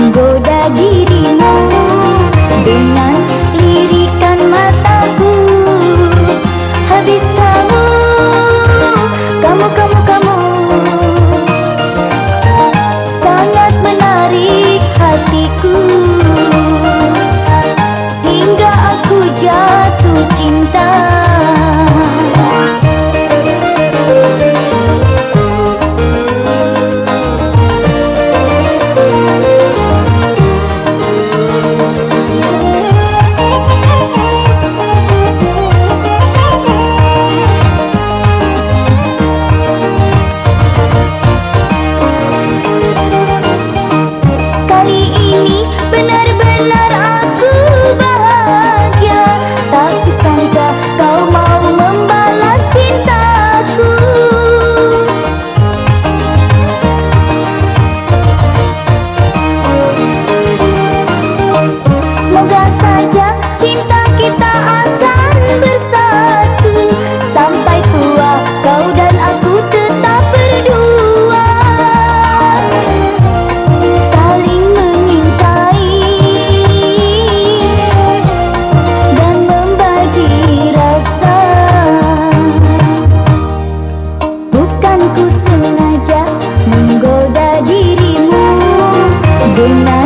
menggoda dirimu dengan lirikan mataku. Habis kamu, kamu sangat menarik hatiku, hingga aku jatuh cinta. Benar-benar aku bahagia, tak kusangka kau mau membalas cintaku. Semoga saja cinta kita akan bersatu, sampai tua kau dan aku tetap berdua, saling mencintai dan membagi rasa. Bukan ku sengaja menggoda dirimu dengan